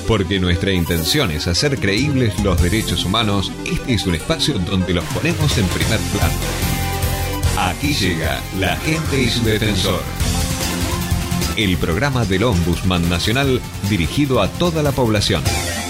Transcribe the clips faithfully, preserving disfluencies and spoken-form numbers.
Porque nuestra intención es hacer creíbles los derechos humanos, este es un espacio donde los ponemos en primer plano. Aquí llega La Gente y su Defensor. El programa del Ombudsman Nacional dirigido a toda la población.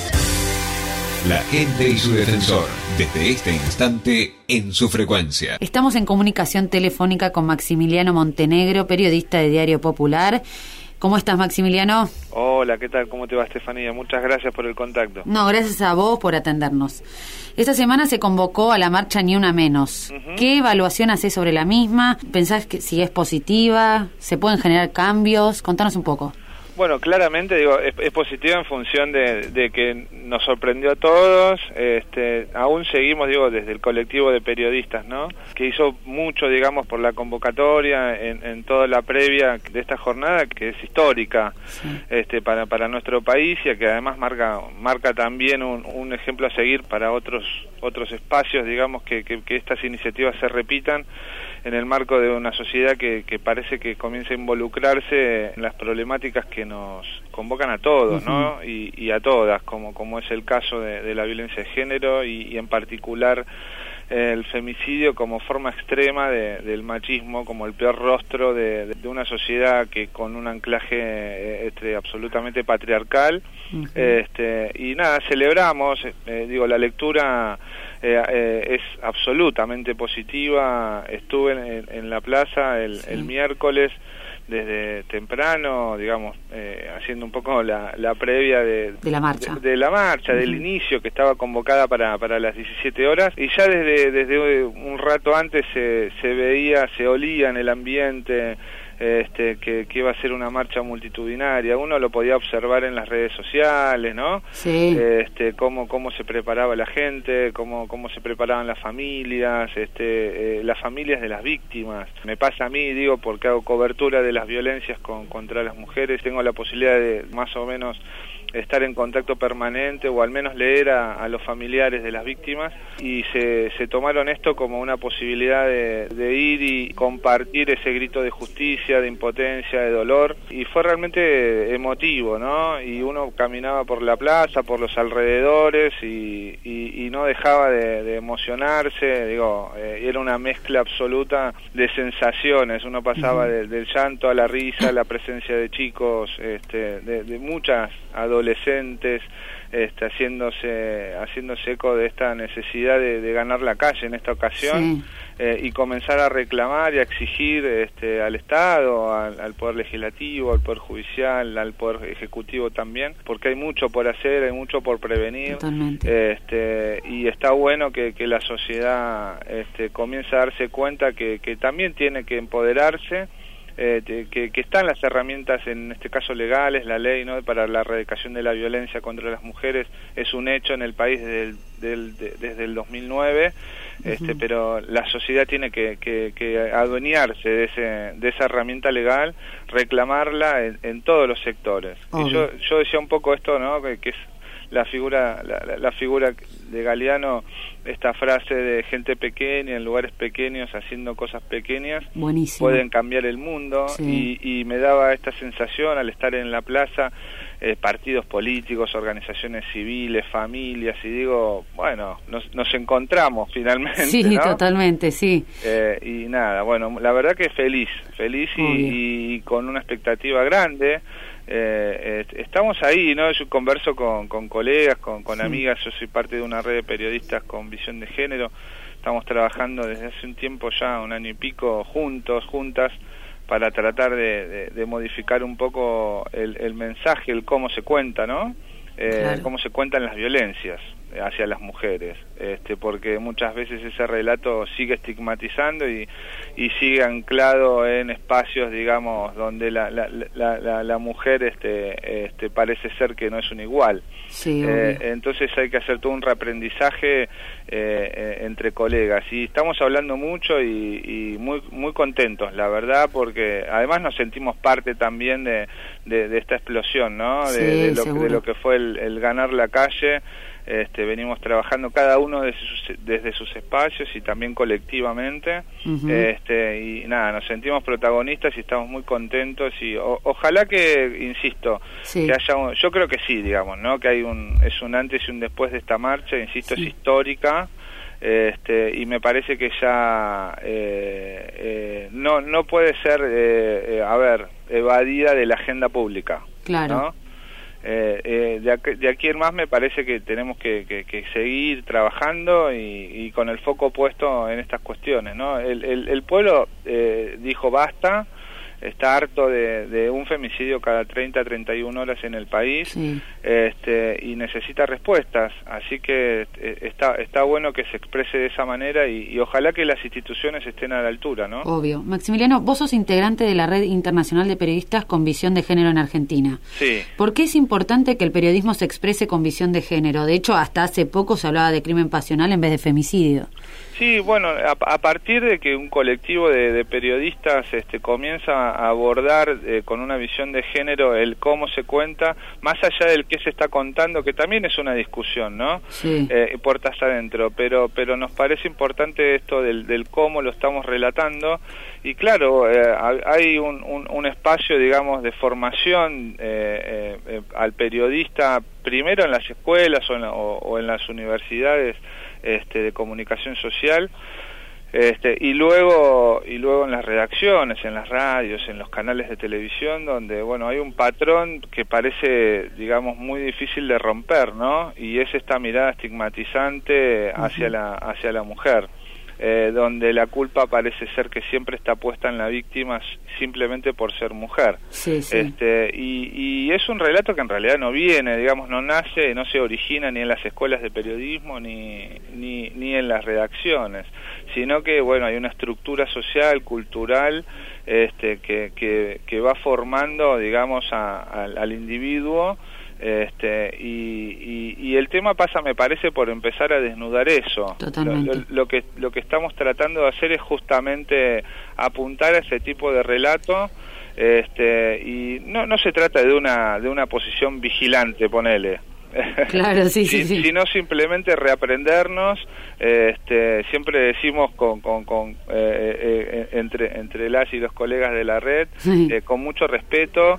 La Gente y su Defensor, desde este instante en su frecuencia. Estamos en comunicación telefónica con Maximiliano Montenegro, periodista de Diario Popular. ¿Cómo estás, Maximiliano? Hola, ¿qué tal? ¿Cómo te va, Estefanía? Muchas gracias por el contacto. No, gracias a vos por atendernos. Esta semana se convocó a la marcha Ni Una Menos. Uh-huh. ¿Qué evaluación hacés sobre la misma? ¿Pensás que si es positiva? ¿Se pueden generar cambios? Contanos un poco. Bueno, claramente digo es, es positiva en función de, de que nos sorprendió a todos. Este, aún seguimos, digo, desde el colectivo de periodistas, ¿no? Que hizo mucho, digamos, por la convocatoria en, en toda la previa de esta jornada, que es histórica, sí. este, para para nuestro país y que además marca marca también un, un ejemplo a seguir para otros otros espacios, digamos, que, que, que estas iniciativas se repitan en el marco de una sociedad que, que parece que comienza a involucrarse en las problemáticas que nos convocan a todos, uh-huh. ¿no? Y, y a todas, como como es el caso de, de la violencia de género y, y en particular eh, el femicidio como forma extrema de, del machismo, como el peor rostro de, de una sociedad que con un anclaje este, absolutamente patriarcal. Uh-huh. este y nada, celebramos, eh, digo, la lectura Eh, eh, es absolutamente positiva. Estuve en, en la plaza el, sí. el miércoles desde temprano, digamos, eh, haciendo un poco la, la previa de, de la marcha, de, de la marcha, uh-huh. del inicio, que estaba convocada para, para las diecisiete horas, y ya desde, desde un rato antes se, se veía, se olía en el ambiente este que, que iba a ser una marcha multitudinaria. Uno lo podía observar en las redes sociales, ¿no? Sí. Este, cómo cómo se preparaba la gente, cómo cómo se preparaban las familias, este eh, las familias de las víctimas. Me pasa a mí, digo, porque hago cobertura de las violencias con, contra las mujeres, tengo la posibilidad de más o menos estar en contacto permanente o al menos leer a, a los familiares de las víctimas, y se, se tomaron esto como una posibilidad de, de ir y compartir ese grito de justicia, de impotencia, de dolor, y fue realmente emotivo, ¿no? Y uno caminaba por la plaza, por los alrededores y, y, y no dejaba de, de emocionarse, digo, eh, era una mezcla absoluta de sensaciones, uno pasaba de, del llanto a la risa, a la presencia de chicos, este, de, de muchas adolescentes adolescentes este, haciéndose haciéndose eco de esta necesidad de, de ganar la calle en esta ocasión, sí. eh, y comenzar a reclamar y a exigir este, al Estado, al, al Poder Legislativo, al Poder Judicial, al Poder Ejecutivo también, porque hay mucho por hacer, hay mucho por prevenir. Totalmente. Este, y está bueno que, que la sociedad este, comience a darse cuenta que, que también tiene que empoderarse. Eh, que, que están las herramientas, en este caso legales, la ley, ¿no?, para la erradicación de la violencia contra las mujeres es un hecho en el país desde el, del, de, desde el dos mil nueve, uh-huh. este, pero la sociedad tiene que, que, que adueñarse de, ese, de esa herramienta legal, reclamarla en, en todos los sectores. Uh-huh. Y yo, yo decía un poco esto, ¿no?, que, que es la figura la, la figura de Galeano, esta frase de gente pequeña en lugares pequeños haciendo cosas pequeñas. Buenísimo. Pueden cambiar el mundo. Sí. y, y me daba esta sensación al estar en la plaza, eh, partidos políticos, organizaciones civiles, familias, y digo, bueno, nos, nos encontramos finalmente, sí, ¿no? Totalmente, sí. Eh, y nada, bueno, la verdad que feliz, feliz y, y con una expectativa grande. Eh, eh, estamos ahí, ¿no? Yo converso con, con colegas, con, con sí. amigas. Yo soy parte de una red de periodistas con visión de género. Estamos trabajando desde hace un tiempo ya, un año y pico, juntos, juntas, para tratar de, de, de modificar un poco el, el mensaje, el cómo se cuenta, ¿no? Eh, claro. Cómo se cuentan las violencias hacia las mujeres, este, porque muchas veces ese relato sigue estigmatizando y, y sigue anclado en espacios, digamos, donde la, la, la, la, la mujer este, este, parece ser que no es un igual. Sí, eh, entonces hay que hacer todo un reaprendizaje eh, eh, entre colegas, y estamos hablando mucho y, y muy muy contentos, la verdad, porque además nos sentimos parte también de, de, de esta explosión, ¿no? De, sí, de, lo, de lo que fue el, el ganar la calle. Este, venimos trabajando cada uno desde sus, desde sus espacios y también colectivamente. Uh-huh. Este, y nada, nos sentimos protagonistas y estamos muy contentos y o, ojalá que, insisto, sí. que haya un, yo creo que sí, digamos, ¿no? Que hay un, es un antes y un después de esta marcha, insisto, sí. es histórica. Este, y me parece que ya eh, eh, no no puede ser eh, eh, a ver evadida de la agenda pública, claro, ¿no? Eh, eh, de, aquí, de aquí en más me parece que tenemos que, que, que seguir trabajando y, y con el foco puesto en estas cuestiones, ¿no? El, el, el pueblo eh, dijo basta, está harto de, de un femicidio cada treinta, treinta y una horas en el país, sí. este, y necesita respuestas, así que eh, está está bueno que se exprese de esa manera y, y ojalá que las instituciones estén a la altura, ¿no? Obvio. Maximiliano, vos sos integrante de la Red Internacional de Periodistas con Visión de Género en Argentina. Sí. ¿Por qué es importante que el periodismo se exprese con visión de género? De hecho, hasta hace poco se hablaba de crimen pasional en vez de femicidio. Sí, bueno, a, a partir de que un colectivo de, de periodistas este, comienza a abordar eh, con una visión de género el cómo se cuenta, más allá del qué se está contando, que también es una discusión, ¿no? Sí. Eh, puertas adentro, pero pero nos parece importante esto del, del cómo lo estamos relatando, y claro, eh, hay un, un, un espacio, digamos, de formación eh, eh, al periodista, primero en las escuelas o en, la, o, o en las universidades este, de comunicación social, este, y luego y luego en las redacciones, en las radios, en los canales de televisión, donde bueno hay un patrón que parece, digamos, muy difícil de romper, ¿no? Y es esta mirada estigmatizante hacia uh-huh. la hacia la mujer. Eh, donde la culpa parece ser que siempre está puesta en la víctima simplemente por ser mujer. Sí, sí. Este, y, y es un relato que en realidad no viene, digamos, no nace, no se origina ni en las escuelas de periodismo ni, ni, ni en las redacciones, sino que, bueno, hay una estructura social, cultural, este, que, que, que va formando, digamos, a, a, al individuo. Este, y, y, y el tema pasa, me parece, por empezar a desnudar eso. Totalmente. Lo, lo que lo que estamos tratando de hacer es justamente apuntar a ese tipo de relato, este, y no no se trata de una de una posición vigilante, ponele. Claro, sí, sí, sí. Sino simplemente reaprendernos. Este, siempre decimos con, con, con eh, eh, entre entre las y los colegas de la red, sí. eh, con mucho respeto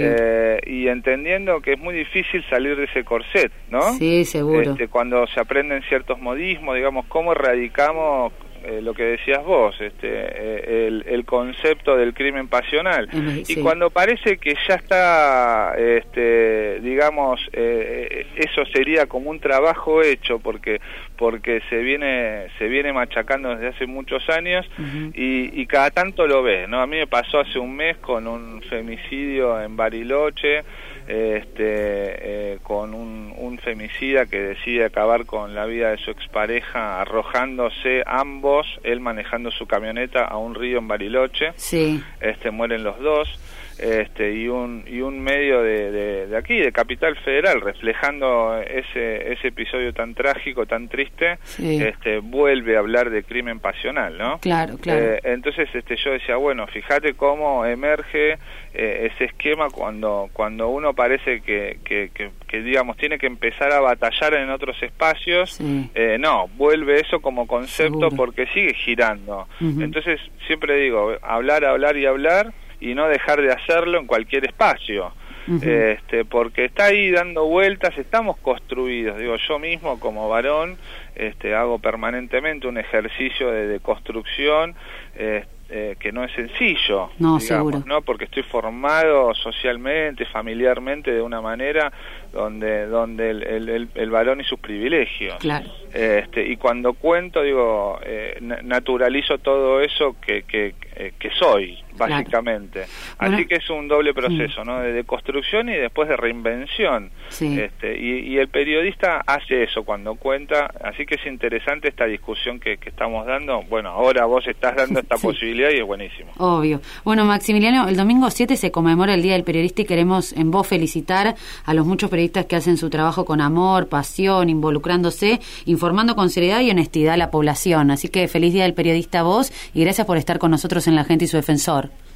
eh, y entendiendo que es muy difícil salir de ese corset, ¿no? Sí, seguro. Este, cuando se aprenden ciertos modismos, digamos, cómo erradicamos Eh, lo que decías vos, este, eh, el, el concepto del crimen pasional, sí. Y cuando parece que ya está, este, digamos, eh, eso sería como un trabajo hecho, porque porque se viene se viene machacando desde hace muchos años, uh-huh. y, y cada tanto lo ves, ¿no? A mí me pasó hace un mes con un femicidio en Bariloche, este, eh, con un, un femicida que decide acabar con la vida de su expareja arrojándose ambos, él manejando su camioneta a un río en Bariloche, sí. este, mueren los dos, este, y un y un medio de, de, de aquí, de Capital Federal, reflejando ese ese episodio tan trágico, tan triste, sí. este, vuelve a hablar de crimen pasional, ¿no? Claro, claro. Eh, entonces, este, yo decía, bueno, fíjate cómo emerge eh, ese esquema cuando cuando uno parece que, que, que, que, digamos, tiene que empezar a batallar en otros espacios, sí. eh, no, vuelve eso como concepto. Seguro. Porque sigue girando. Uh-huh. Entonces, siempre digo, hablar, hablar y hablar, y no dejar de hacerlo en cualquier espacio, uh-huh. este, porque está ahí dando vueltas, estamos construidos, digo, yo mismo como varón este, hago permanentemente un ejercicio de, de construcción, eh, eh, que no es sencillo, no, digamos, seguro. ¿no? Porque estoy formado socialmente, familiarmente de una manera donde donde el, el, el, el varón y sus privilegios. Claro. Este, y cuando cuento, digo, eh, naturalizo todo eso que, que, que soy, básicamente. Claro. Así bueno, que es un doble proceso, sí. ¿no? De, de construcción y después de reinvención. Sí. Este, y, y el periodista hace eso cuando cuenta, así que es interesante esta discusión que, que estamos dando. Bueno, ahora vos estás dando esta sí. posibilidad y es buenísimo. Obvio. Bueno, Maximiliano, el domingo siete se conmemora el Día del Periodista y queremos en vos felicitar a los muchos periodistas que hacen su trabajo con amor, pasión, involucrándose, informando con seriedad y honestidad a la población. Así que feliz Día del Periodista a vos y gracias por estar con nosotros en La Gente y su Defensor. Bueno,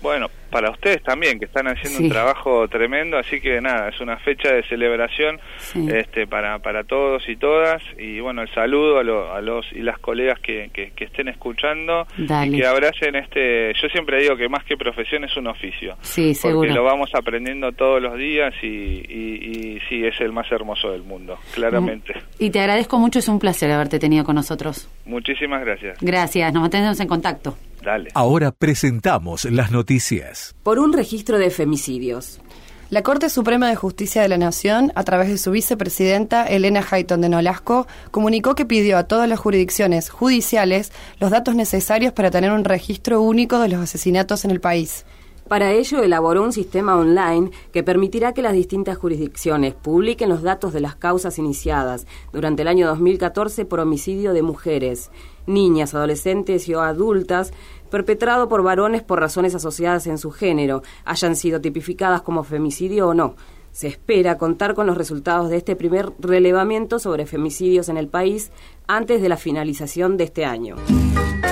para ustedes también, que están haciendo sí. un trabajo tremendo, así que nada, es una fecha de celebración sí. este para para todos y todas, y bueno, el saludo a, lo, a los y las colegas que, que, que estén escuchando. Dale. Y que abracen este, yo siempre digo que más que profesión es un oficio, sí, seguro. Porque lo vamos aprendiendo todos los días y, y, y sí, es el más hermoso del mundo, claramente. Y te agradezco mucho, es un placer haberte tenido con nosotros. Muchísimas gracias. Gracias, nos mantenemos en contacto. Dale. Ahora presentamos las noticias. Por un registro de femicidios. La Corte Suprema de Justicia de la Nación, a través de su vicepresidenta Elena Hayton de Nolasco, comunicó que pidió a todas las jurisdicciones judiciales los datos necesarios para tener un registro único de los asesinatos en el país. Para ello elaboró un sistema online que permitirá que las distintas jurisdicciones publiquen los datos de las causas iniciadas durante el año dos mil catorce por homicidio de mujeres, niñas, adolescentes y o adultas perpetrado por varones por razones asociadas en su género, hayan sido tipificadas como femicidio o no. Se espera contar con los resultados de este primer relevamiento sobre femicidios en el país antes de la finalización de este año.